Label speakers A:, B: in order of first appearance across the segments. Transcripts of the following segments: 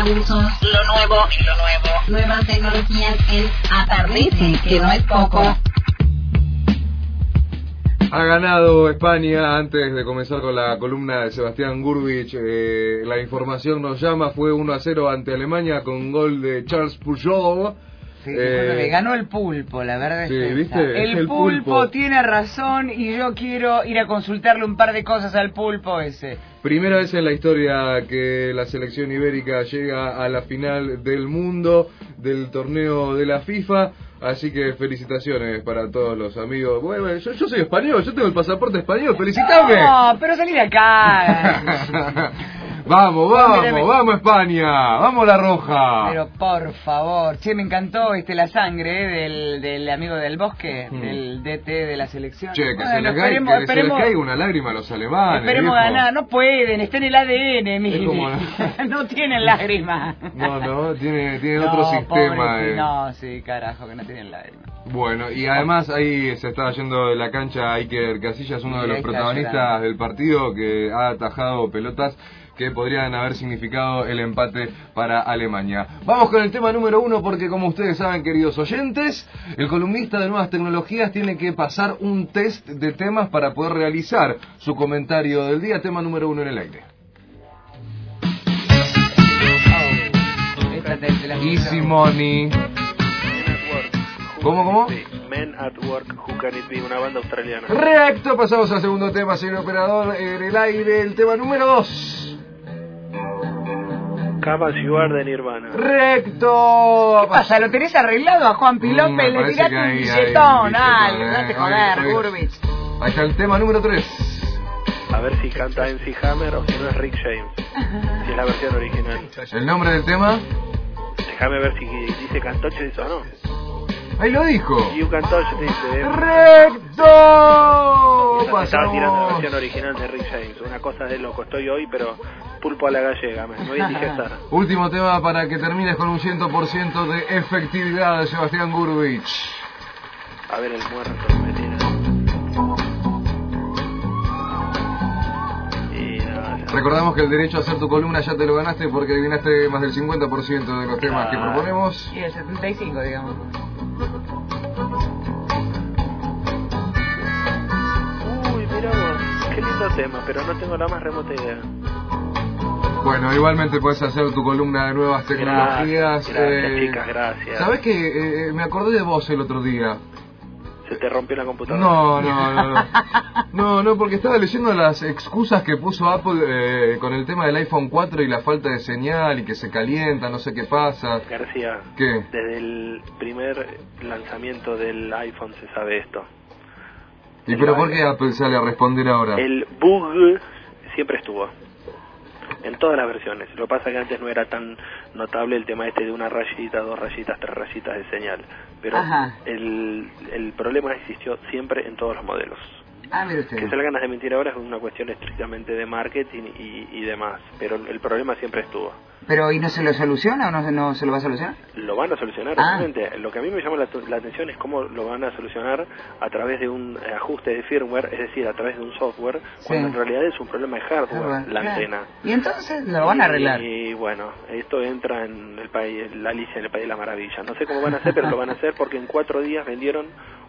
A: abusos, lo nuevo, nuevas tecnologías en Atardece, que no es poco.
B: Ha ganado España. Antes de comenzar con la columna de Sebastián Gurvich, la información nos llama, fue 1-0 ante Alemania con gol de Charles Pujol.
C: Sí, ganó el pulpo, la verdad es esa.
B: ¿Viste?
C: El pulpo tiene razón y yo quiero ir a consultarle un par de cosas al pulpo ese.
B: Primera vez en la historia que la selección ibérica llega a la final del mundo del torneo de la FIFA. Así que felicitaciones para todos los amigos. Bueno, yo soy español, yo tengo el pasaporte español, felicitame.
C: No, pero salí de acá.
B: Vamos España, vamos la roja.
C: Pero por favor, che, me encantó la sangre del amigo del bosque, del DT de la selección.
B: Che, que se les caiga una lágrima a los alemanes.
C: Esperemos
B: viejo.
C: ganar, no pueden, está en el ADN, mire. No tienen lágrimas.
B: No, tiene otro sistema.
C: No, sí, carajo, que no tienen lágrimas.
B: Bueno, y además ahí se estaba yendo de la cancha Iker Casillas, uno de los protagonistas del partido, que ha atajado pelotas que podrían haber significado el empate para Alemania. Vamos con el tema número 1, porque como ustedes saben, queridos oyentes, el columnista de Nuevas Tecnologías tiene que pasar un test de temas para poder realizar su comentario del día. Tema número 1 en el aire. Easy Money. ¿Cómo?
D: Men at Work, Who Can It Be, una banda australiana.
B: Correcto, pasamos al segundo tema, señor operador, en el aire, el tema número 2.
D: Come As You Are de Nirvana.
B: Recto.
C: ¿Qué pasa? ¿Lo tenés arreglado a Juanpi López? Le tiraste un billetón. Date joder, Gurvich.
B: Ahí está el tema número 3.
D: A ver si canta MC Hammer o si no es Rick James. Si es la versión original.
B: ¿El nombre del tema?
D: Déjame ver si dice Cantoche eso o no.
B: Ahí lo dijo.
D: You Cantoche dice.
B: ¡Recto!
D: Estaba tirando la versión original de Rick James. Una cosa de loco. Estoy hoy, pero pulpo a la gallega. Me voy a indigestar.
B: Último tema para que termines con un 100% de efectividad de Sebastián Gurvich.
D: A ver el muerto me tira.
B: Recordamos que el derecho a hacer tu columna ya te lo ganaste porque adivinaste más del 50% de los temas que proponemos.
C: Y el 75, digamos.
D: Uy, mira vos, qué lindo tema, pero no tengo la más remota idea.
B: Bueno, igualmente puedes hacer tu columna de Nuevas Tecnologías.
D: Gracias, chicas, gracias.
B: ¿Sabés que me acordé de vos el otro día?
D: ¿Se te rompió la computadora?
B: No, porque estaba leyendo las excusas que puso Apple con el tema del iPhone 4 y la falta de señal y que se calienta, no sé qué pasa.
D: García,
B: ¿qué?
D: Desde el primer lanzamiento del iPhone se sabe esto.
B: ¿Y pero por qué Apple sale a responder ahora?
D: El bug siempre estuvo. En todas las versiones. Lo que pasa es que antes no era tan notable el tema de una rayita, 2 rayitas, 3 rayitas de señal. Pero el problema existió siempre en todos los modelos.
C: Mire usted.
D: Que se le ganas de mentir ahora es una cuestión estrictamente de marketing y demás. Pero el problema siempre estuvo.
C: ¿Pero y no se lo soluciona o no se lo va a solucionar?
D: Lo van a solucionar, realmente. Lo que a mí me llama la atención es cómo lo van a solucionar a través de un ajuste de firmware, es decir, a través de un software, cuando en realidad es un problema de hardware, la antena.
C: Y entonces lo van a arreglar.
D: Y bueno, esto entra en el país, la Alicia en el País de la Maravilla. No sé cómo van a hacer, pero lo van a hacer porque en 4 días vendieron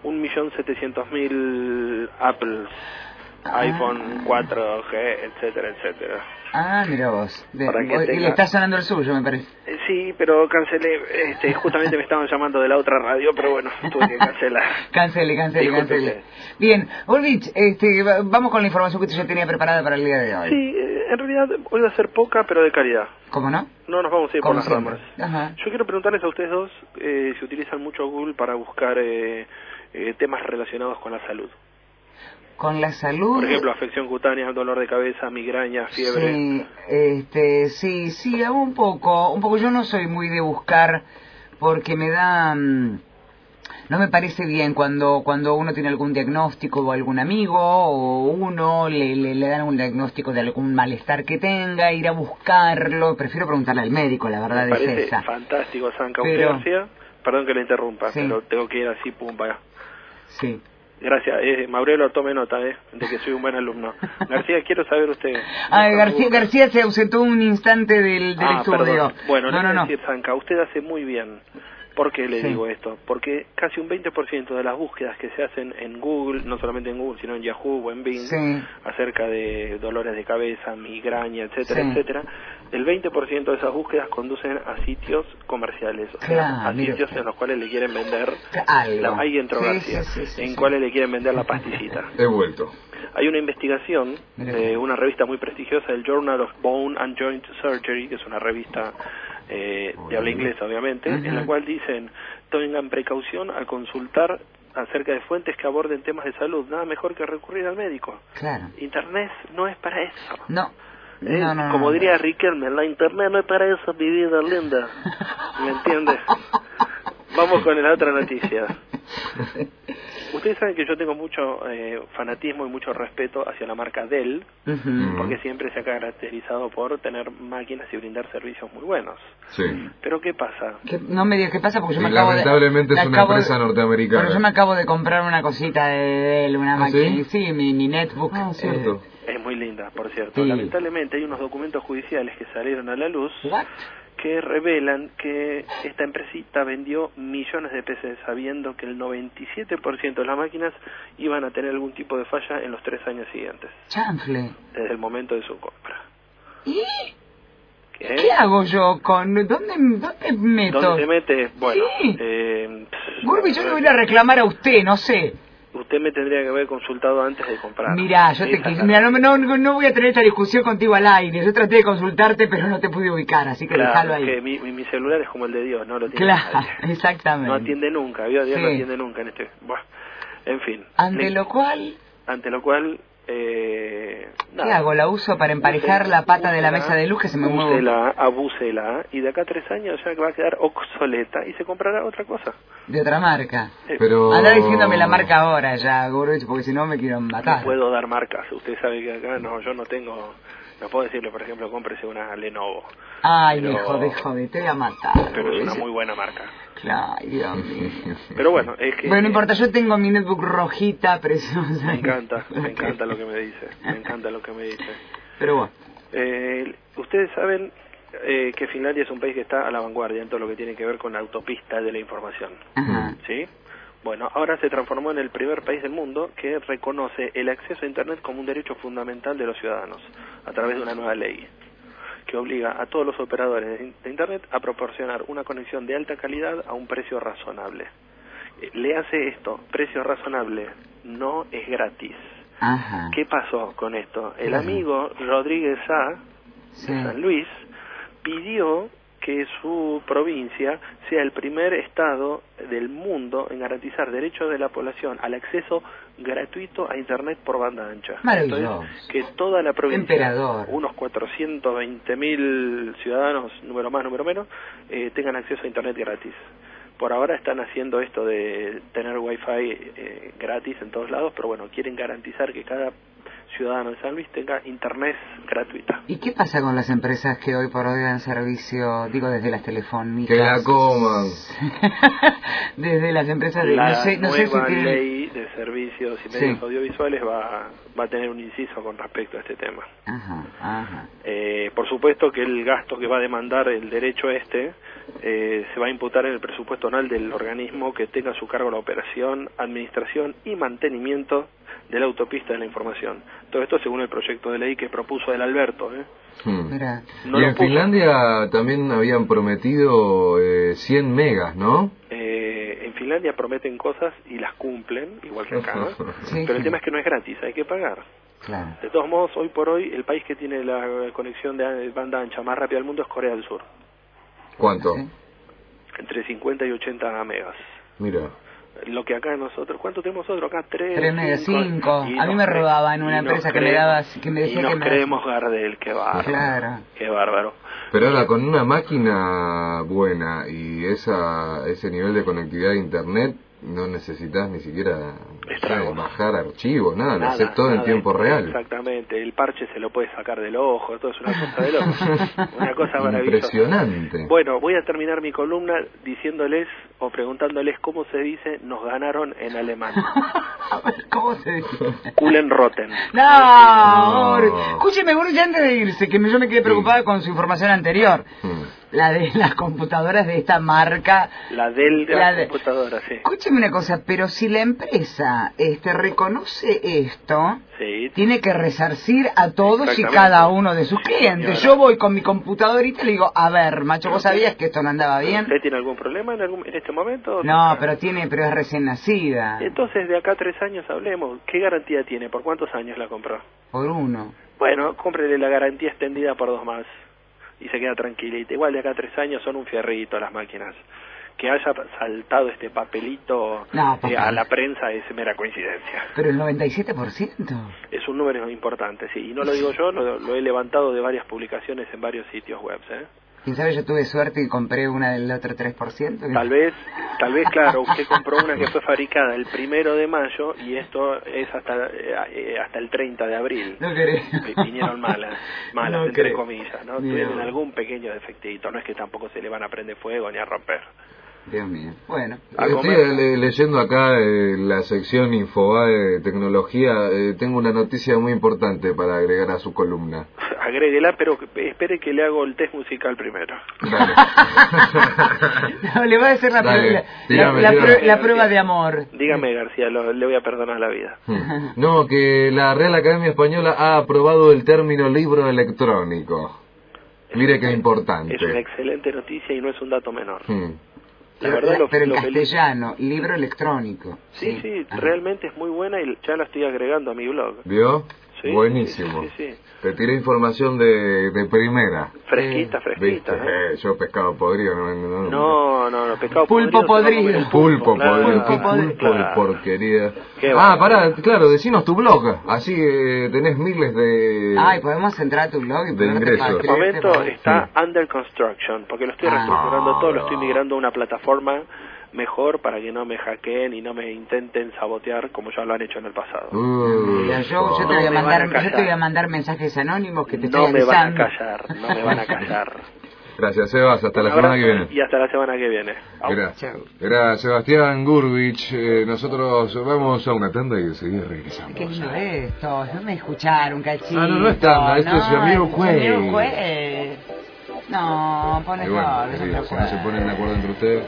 D: 1.700.000 Apples, iPhone 4G, etcétera, etcétera.
C: Mira vos. Y le está sonando el suyo, me parece.
D: Sí, pero cancelé. Justamente me estaban llamando de la otra radio, pero bueno, tuve que cancelar.
C: Cancele. Bien, Gurvich, vamos con la información que usted ya tenía preparada para el día de hoy.
D: Sí, en realidad hoy va a ser poca, pero de calidad.
C: ¿Cómo no?
D: No nos vamos a ir por las ramas.
C: Ajá.
D: Yo quiero preguntarles a ustedes dos si utilizan mucho Google para buscar temas relacionados con la salud.
C: Con la salud.
D: Por ejemplo, afección cutánea, dolor de cabeza, migraña, fiebre.
C: Sí, hago un poco. Yo no soy muy de buscar porque me da... no me parece bien cuando uno tiene algún diagnóstico o algún amigo o uno le dan un diagnóstico de algún malestar que tenga, ir a buscarlo. Prefiero preguntarle al médico, la verdad es esa.
D: Fantástico, Sanca. Usted, García, perdón que le interrumpa, pero tengo que ir así, pum, para.
C: Sí.
D: Gracias, Maurelo, tome nota de que soy un buen alumno. García, quiero saber usted...
C: García se ausentó un instante del estudio.
D: Perdón. Bueno, no. Decir, Zanca, usted hace muy bien. ¿Por qué le digo esto? Porque casi un 20% de las búsquedas que se hacen en Google, no solamente en Google, sino en Yahoo o en Bing, acerca de dolores de cabeza, migraña, etcétera, etcétera, el 20% de esas búsquedas conducen a sitios comerciales, o sea, a sitios en los cuales le quieren vender algo. Ahí entró García, en cuales le quieren vender la pastillita.
B: He vuelto.
D: Hay una investigación de una revista muy prestigiosa, el Journal of Bone and Joint Surgery, que es una revista de habla inglesa, obviamente, en la cual dicen: tengan precaución al consultar acerca de fuentes que aborden temas de salud, nada mejor que recurrir al médico. Internet no es para eso.
C: No.
D: Como diría Riquelme, la internet no es para eso, mi vida linda. ¿Me entiendes? Vamos con la otra noticia. Ustedes saben que yo tengo mucho fanatismo y mucho respeto hacia la marca Dell, porque siempre se ha caracterizado por tener máquinas y brindar servicios muy buenos. Pero ¿qué pasa?
C: No me digas qué pasa, porque yo me
B: lamentablemente es una empresa norteamericana.
C: Pero yo me acabo de comprar una cosita de Dell, una máquina. Sí, mi netbook.
B: Cierto.
D: Es muy linda, por cierto. Lamentablemente hay unos documentos judiciales que salieron a la luz que revelan que esta empresita vendió millones de PCs sabiendo que el 97% de las máquinas iban a tener algún tipo de falla en los 3 años siguientes.
C: Chanfle.
D: Desde el momento de su compra.
C: ¿Y? ¿Qué hago yo con...? ¿Dónde meto?
D: ¿Dónde se mete? Bueno,
C: Gurbi, yo le voy a reclamar a usted, no sé.
D: Usted me tendría que haber consultado antes de comprar.
C: Mirá, no voy a tener esta discusión contigo al aire. Yo traté de consultarte, pero no te pude ubicar, así que déjalo ahí.
D: Que mi celular es como el de Dios, no lo tiene nadie.
B: Exactamente.
D: No atiende nunca, Dios no atiende nunca en este... Bueno, en fin.
C: Ante lo cual...
D: ¿Qué
C: hago? ¿La uso para emparejar la pata de la mesa de luz que se me mueve?
D: Abúsela, y de acá a 3 años ya va a quedar obsoleta y se comprará otra cosa.
C: De otra marca.
B: Pero...
C: Anda diciéndome la marca ahora ya, Gurvich, porque si no me quiero matar.
D: No puedo dar marcas, usted sabe que acá yo no tengo... No puedo decirle, por ejemplo, cómprese una Lenovo.
C: Ay, joder, te voy a matar.
D: Pero es una muy buena marca.
C: Ay, Dios mío.
D: Pero bueno, es que...
C: Bueno, no importa, yo tengo mi netbook rojita, preciosa.
D: Me encanta lo que me dice.
C: Pero bueno.
D: Ustedes saben que Finlandia es un país que está a la vanguardia en todo lo que tiene que ver con la autopista de la información. ¿Sí? Bueno, ahora se transformó en el primer país del mundo que reconoce el acceso a Internet como un derecho fundamental de los ciudadanos, a través de una nueva ley que obliga a todos los operadores de Internet a proporcionar una conexión de alta calidad a un precio razonable. Le hace esto, precio razonable, no es gratis. ¿Qué pasó con esto? El amigo Rodríguez A. de San Luis pidió que su provincia sea el primer estado del mundo en garantizar derechos de la población al acceso gratuito a Internet por banda ancha.
C: Maravilloso.
D: Entonces, que toda la provincia, unos 420.000 ciudadanos, número más, número menos, tengan acceso a Internet gratis. Por ahora están haciendo esto de tener Wi-Fi gratis en todos lados, pero bueno, quieren garantizar que cada ciudadano de San Luis tenga internet gratuita.
C: ¿Y qué pasa con las empresas que hoy por hoy dan servicio, digo desde las telefónicas?
B: Que la coman.
C: Desde las empresas de...
D: La
C: no sé
D: nueva
C: si
D: ley de servicios y medios audiovisuales va a tener un inciso con respecto a este tema. Por supuesto que el gasto que va a demandar el derecho se va a imputar en el presupuesto anual del organismo que tenga a su cargo la operación, administración y mantenimiento de la autopista de la información. Todo esto según el proyecto de ley que propuso el Alberto.
B: Y en Finlandia también habían prometido 100 megas, ¿no?
D: En Finlandia prometen cosas y las cumplen, igual que acá, ¿no? Pero el tema es que no es gratis, hay que pagar. De todos modos, hoy por hoy, el país que tiene la conexión de banda ancha más rápida del mundo es Corea del Sur.
B: ¿Cuánto?
D: Entre 50 y 80 megas.
B: Mira.
D: Lo que acá nosotros, ¿cuánto tenemos nosotros acá?
C: 3 megas, 5. A mí me robaba en una empresa que me decía que me...
D: creemos Gardel, qué bárbaro. Qué bárbaro.
B: Pero ahora con una máquina buena y ese nivel de conectividad a internet, no necesitas ni siquiera bajar archivos, nada, lo haces todo en tiempo real.
D: Exactamente, el parche se lo puedes sacar del ojo, todo es una cosa de loco, una cosa maravillosa.
B: Impresionante.
D: Bueno, voy a terminar mi columna diciéndoles o preguntándoles cómo se dice nos ganaron en alemán.
C: A ver, ¿cómo se dice?
D: Kulenrotten.
C: No. Escúcheme, bueno, ya antes de irse, que yo me quedé preocupada con su información anterior. La de las computadoras de esta marca.
D: La de computadora, sí.
C: Escúcheme una cosa, pero si la empresa reconoce esto,
D: sí,
C: tiene que resarcir a todos y cada uno de sus clientes. Yo voy con mi computadorita y le digo, a ver, macho, ¿vos sabías que esto no andaba bien?
D: ¿Usted tiene algún problema en este momento?
C: No, pero es recién nacida.
D: Entonces, de acá a 3 años hablemos. ¿Qué garantía tiene? ¿Por cuántos años la compró?
C: Por 1.
D: Bueno, cómprele la garantía extendida por 2 más. Y se queda tranquilita. Igual de acá a 3 años son un fierrito las máquinas. Que haya saltado este papelito a la prensa es mera coincidencia.
C: Pero el 97%.
D: Es un número importante, sí. Y no lo digo yo, lo he levantado de varias publicaciones en varios sitios web, ¿eh?
C: ¿Quién sabe? Yo tuve suerte y compré una del otro 3%.
D: Tal vez, claro, usted compró una que fue fabricada el 1 de mayo y esto es hasta el 30 de abril.
C: No querés.
D: Vinieron malas, no entre comillas, ¿no? Tienen algún pequeño defectito, no es que tampoco se le van a prender fuego ni a romper.
C: Dios mío. Bueno.
B: Estoy leyendo acá la sección Infobae de tecnología. Tengo una noticia muy importante para agregar a su columna.
D: Agréguela, pero espere que le hago el test musical primero.
C: No, le voy a hacer la prueba de amor.
D: Dígame, García, le voy a perdonar la vida.
B: No, que la Real Academia Española ha aprobado el término libro electrónico. Mire qué importante.
D: Es una excelente noticia y no es un dato menor.
C: La verdad, pero en castellano, libro electrónico.
D: Sí, realmente es muy buena y ya la estoy agregando a mi blog.
B: ¿Vio? Sí, buenísimo. Sí. Te tiré información de primera.
D: Fresquita.
B: Yo pescado podrido.
D: No, pescado
C: pulpo podrido.
B: Pulpo de porquería. Pará, claro, decinos tu blog. Así tenés miles de...
C: podemos entrar a tu blog y
B: de ingresos.
D: En este momento está under construction, porque lo estoy reestructurando todo, lo estoy migrando a una plataforma mejor para que no me hackeen y no me intenten sabotear como ya lo han hecho en el pasado.
C: Yo te voy a mandar mensajes anónimos que te estoy
D: avisando. No me van a callar.
B: Gracias, Sebas. Hasta la semana que viene.
D: Y hasta la semana que viene.
B: Era Sebastián Gurvich. Nosotros vamos a una tanda y enseguida regresamos.
C: ¿Qué lindo esto? No me escucharon, cachito.
B: No es tanda. Esto es su amigo
C: Juez. No, pone todo.
B: Si no se ponen de acuerdo entre ustedes.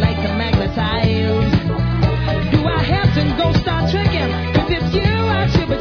E: Do I have to go start tricking? If it's you, I should be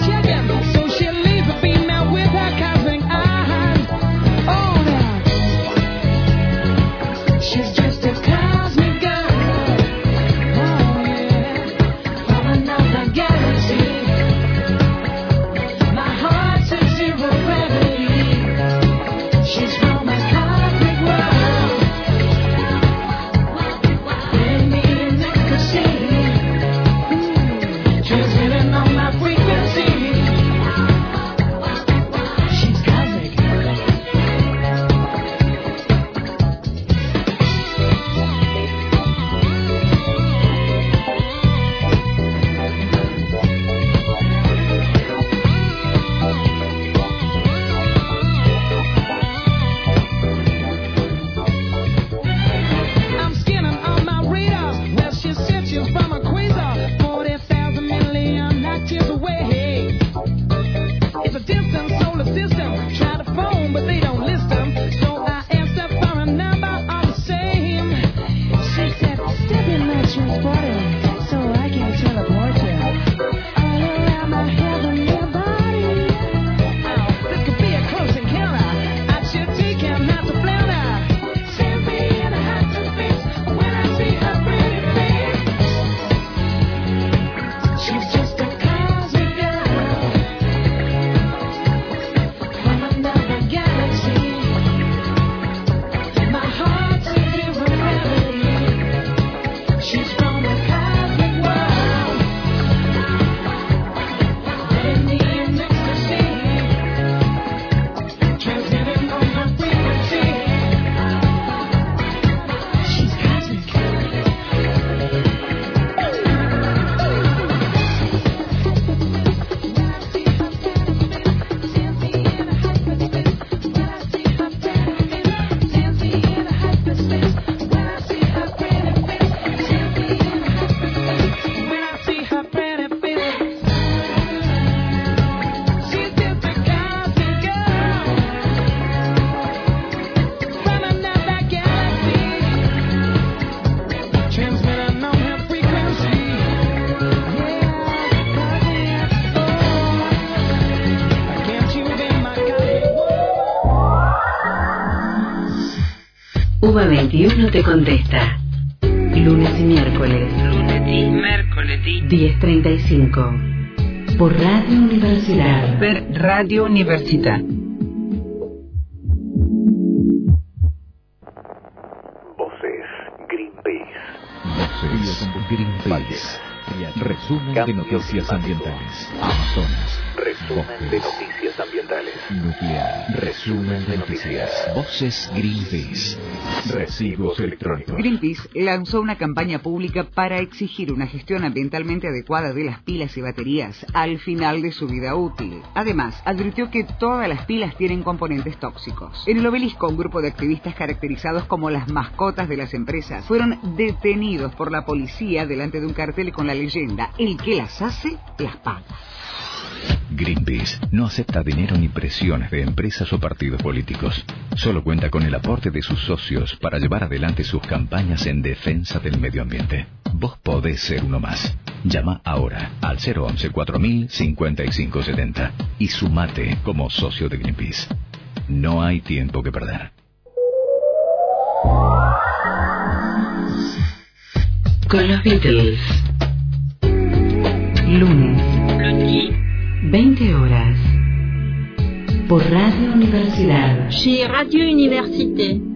A: UBA21 te contesta. Lunes y miércoles. 10:35. Por Radio Universidad.
C: Per Radio Università.
E: Voces Greenpeace.
F: Voces Greenpeace. Resumen de noticias ambientales. Amazonas.
E: Resumen de noticias ambientales.
F: Nuclear. Resumen de noticias. Voces Greenpeace. Residuos electrónicos.
C: Greenpeace lanzó una campaña pública para exigir una gestión ambientalmente adecuada de las pilas y baterías al final de su vida útil. Además, advirtió que todas las pilas tienen componentes tóxicos. En el Obelisco, un grupo de activistas caracterizados como las mascotas de las empresas fueron detenidos por la policía delante de un cartel con la leyenda: el que las hace, las paga.
F: Greenpeace no acepta dinero ni presiones de empresas o partidos políticos. Solo cuenta con el aporte de sus socios para llevar adelante sus campañas en defensa del medio ambiente. Vos podés ser uno más. Llama ahora al 011 4000 5570 y sumate como socio de Greenpeace. No hay tiempo que perder.
A: Con los Beatles. Lunes. 20 horas. Por Radio Universidad.
G: Chez Radio Université.